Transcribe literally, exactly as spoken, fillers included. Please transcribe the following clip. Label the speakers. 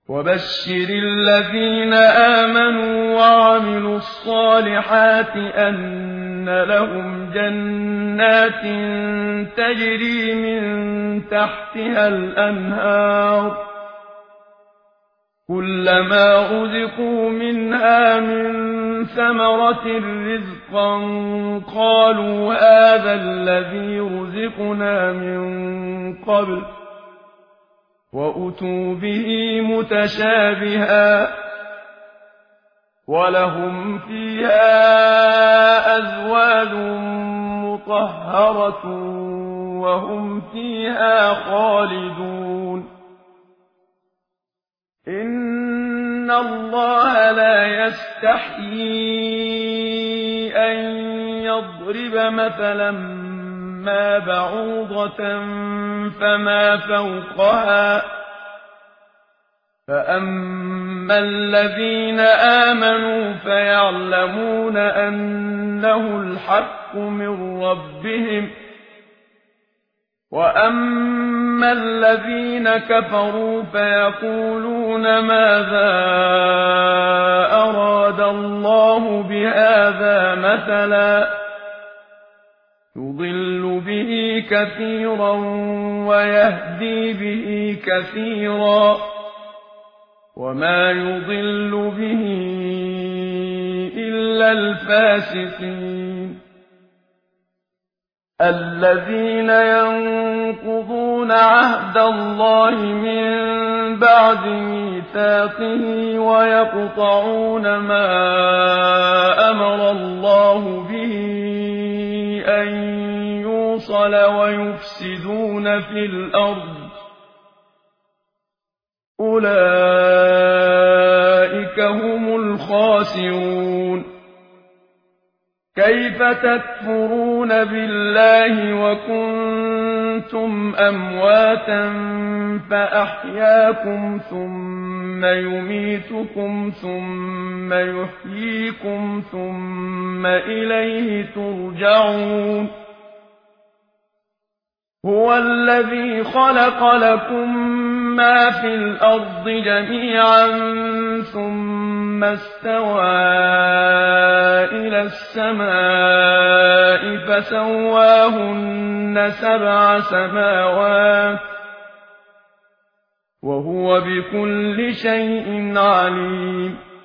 Speaker 1: وبشر الذين آمنوا وعملوا الصالحات أن لهم جنات تجري من تحتها الأنهار كلما رزقوا منها من ثمرة رزقا قالوا هذا الذي رزقنا من قبل وأتوا به متشابها ولهم فيها أزواج مطهرة وهم فيها خالدون إن الله لا يستحيي أن يضرب مثلا ما بعوضة فما فوقها فأما الذين آمنوا فيعلمون أنه الحق من ربهم وأما الذين كفروا فيقولون ماذا أراد الله بهذا مثلا يضل به كثيرا ويهدي به كثيرا وما يضل به إلا الفاسقين الذين ينقضون عهد الله من بعد ميثاقه ويقطعون ما أمر الله به أن يوصل ويفسدون في الأرض أولئك هم الخاسرون كيف تكفرون بالله وكنتم أمواتا فأحياكم ثم يميتكم ثم يحييكم ثم إليه ترجعون هو الذي خلق لكم ما في الأرض جميعا ثم استوى إلى السماء فسواهن سبع سماوات وهو بكل شيء عليم